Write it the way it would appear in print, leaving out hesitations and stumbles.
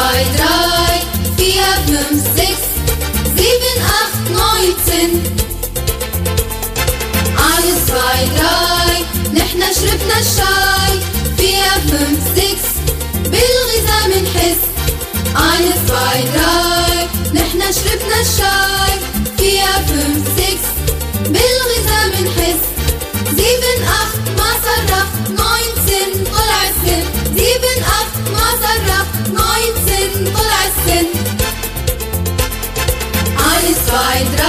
2, 3, 4, 5, 6, 7, 8, 9, 10. 1, 2, 3 نحنا شربنا الشاي. 4، 5، 6 بالغذاء منحس. 1، 2، 3 نحنا شربنا الشاي. 4، 5، 6 بالغذاء منحس. 7، 8 ما صرخ. 9، 10 طلع السن. 7، 8 ما صرخ. 9، 10 طلع السن. 1، 2، 3